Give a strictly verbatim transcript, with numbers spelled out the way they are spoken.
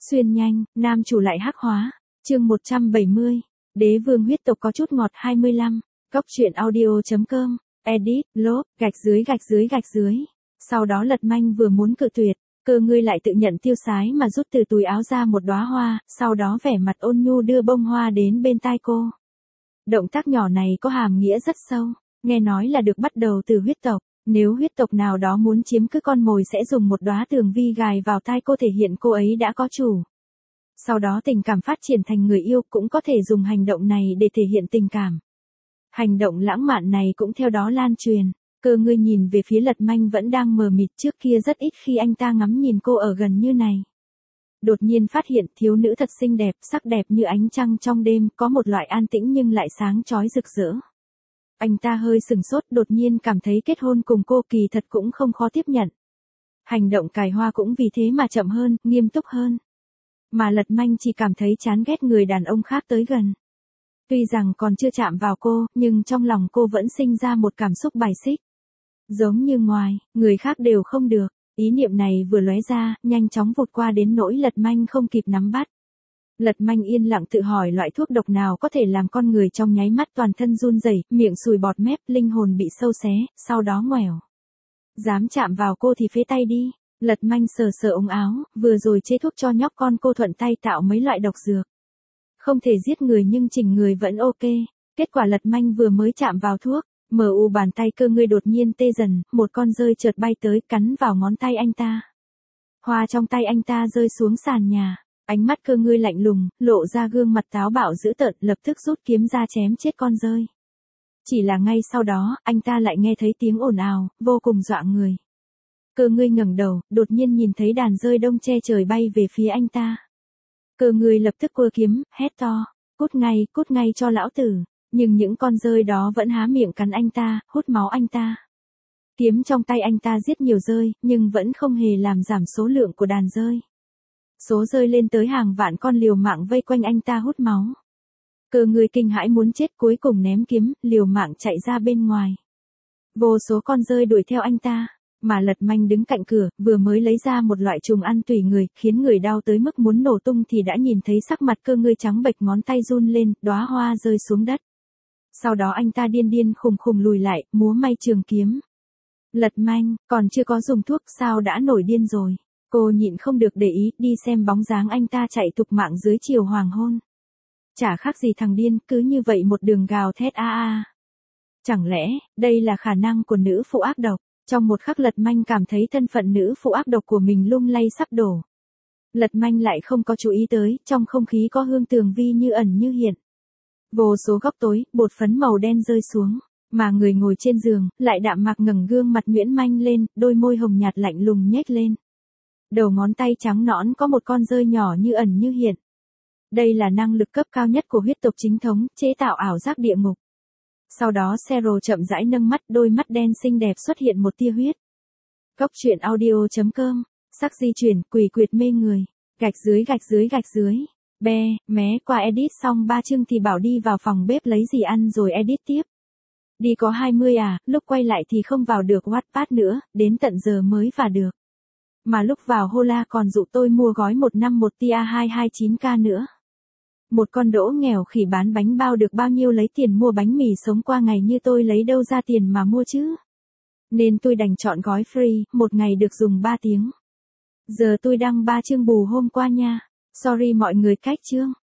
Xuyên nhanh, nam chủ lại hắc hóa. Chương một trăm bảy mươi. Đế vương huyết tộc có chút ngọt hai mươi lăm. Cốc truyện audio.com. Edit, lốp, gạch dưới gạch dưới gạch dưới. Sau đó Lật Manh vừa muốn cự tuyệt, Cơ Ngươi lại tự nhận tiêu sái mà rút từ túi áo ra một đóa hoa, sau đó vẻ mặt ôn nhu đưa bông hoa đến bên tai cô. Động tác nhỏ này có hàm nghĩa rất sâu, nghe nói là được bắt đầu từ huyết tộc. Nếu huyết tộc nào đó muốn chiếm cứ con mồi sẽ dùng một đóa tường vi gài vào tai cô thể hiện cô ấy đã có chủ. Sau đó tình cảm phát triển thành người yêu cũng có thể dùng hành động này để thể hiện tình cảm. Hành động lãng mạn này cũng theo đó lan truyền. Cơ Ngươi nhìn về phía Lật Manh vẫn đang mờ mịt, trước kia rất ít khi anh ta ngắm nhìn cô ở gần như này. Đột nhiên phát hiện thiếu nữ thật xinh đẹp, sắc đẹp như ánh trăng trong đêm, có một loại an tĩnh nhưng lại sáng chói rực rỡ. Anh ta hơi sừng sốt, đột nhiên cảm thấy kết hôn cùng cô kỳ thật cũng không khó tiếp nhận. Hành động cài hoa cũng vì thế mà chậm hơn, nghiêm túc hơn. Mà Lật Manh chỉ cảm thấy chán ghét người đàn ông khác tới gần. Tuy rằng còn chưa chạm vào cô, nhưng trong lòng cô vẫn sinh ra một cảm xúc bài xích. Giống như ngoài, người khác đều không được. Ý niệm này vừa lóe ra, nhanh chóng vụt qua đến nỗi Lật Manh không kịp nắm bắt. Lật Manh yên lặng tự hỏi loại thuốc độc nào có thể làm con người trong nháy mắt toàn thân run rẩy, miệng sùi bọt mép, linh hồn bị sâu xé, sau đó ngoẻo. Dám chạm vào cô thì phế tay đi. Lật Manh sờ sờ ống áo, vừa rồi chế thuốc cho nhóc con cô thuận tay tạo mấy loại độc dược. Không thể giết người nhưng chỉnh người vẫn ok. Kết quả Lật Manh vừa mới chạm vào thuốc, mờ u bàn tay Cơ Ngươi đột nhiên tê dần, một con dơi chợt bay tới cắn vào ngón tay anh ta. Hoa trong tay anh ta rơi xuống sàn nhà. Ánh mắt Cơ Ngươi lạnh lùng, lộ ra gương mặt táo bạo dữ tợn, lập tức rút kiếm ra chém chết con dơi. Chỉ là ngay sau đó, anh ta lại nghe thấy tiếng ồn ào, vô cùng dọa người. Cơ Ngươi ngẩng đầu, đột nhiên nhìn thấy đàn dơi đông che trời bay về phía anh ta. Cơ Ngươi lập tức quơ kiếm, hét to, cút ngay, cút ngay cho lão tử. Nhưng những con dơi đó vẫn há miệng cắn anh ta, hút máu anh ta. Kiếm trong tay anh ta giết nhiều dơi, nhưng vẫn không hề làm giảm số lượng của đàn dơi. Số dơi lên tới hàng vạn con liều mạng vây quanh anh ta hút máu. Cơ Ngươi kinh hãi muốn chết, cuối cùng ném kiếm, liều mạng chạy ra bên ngoài. Vô số con dơi đuổi theo anh ta, mà Lật Manh đứng cạnh cửa, vừa mới lấy ra một loại trùng ăn tùy người, khiến người đau tới mức muốn nổ tung thì đã nhìn thấy sắc mặt Cơ Ngươi trắng bệch, ngón tay run lên, đóa hoa rơi xuống đất. Sau đó anh ta điên điên khùng khùng lùi lại, múa may trường kiếm. Lật Manh, còn chưa có dùng thuốc sao đã nổi điên rồi. Cô nhịn không được để ý, đi xem bóng dáng anh ta chạy tục mạng dưới chiều hoàng hôn. Chả khác gì thằng điên, cứ như vậy một đường gào thét a a. Chẳng lẽ, đây là khả năng của nữ phụ ác độc? Trong một khắc Lật Manh cảm thấy thân phận nữ phụ ác độc của mình lung lay sắp đổ. Lật Manh lại không có chú ý tới, trong không khí có hương tường vi như ẩn như hiện. Vô số góc tối, bột phấn màu đen rơi xuống, mà người ngồi trên giường, lại đạm mạc ngẩng gương mặt nhuyễn manh lên, đôi môi hồng nhạt lạnh lùng nhếch lên. Đầu ngón tay trắng nõn có một con dơi nhỏ như ẩn như hiện. Đây là năng lực cấp cao nhất của huyết tộc chính thống, chế tạo ảo giác địa ngục. Sau đó Sero chậm rãi nâng mắt, đôi mắt đen xinh đẹp xuất hiện một tia huyết. Cốc truyện audio.com, sắc di chuyển, quỷ quyệt mê người, gạch dưới gạch dưới gạch dưới. Be, mé qua edit xong ba chương thì bảo đi vào phòng bếp lấy gì ăn rồi edit tiếp. Đi có hai mươi à, lúc quay lại thì không vào được Wattpad nữa, đến tận giờ mới vào được. Mà lúc vào Hola còn dụ tôi mua gói một năm một tia hai hai chín k nữa. Một con đỗ nghèo khỉ bán bánh bao được bao nhiêu lấy tiền mua bánh mì sống qua ngày như tôi lấy đâu ra tiền mà mua chứ. Nên tôi đành chọn gói free, một ngày được dùng ba tiếng. Giờ tôi đăng ba chương bù hôm qua nha. Sorry mọi người, cách chương.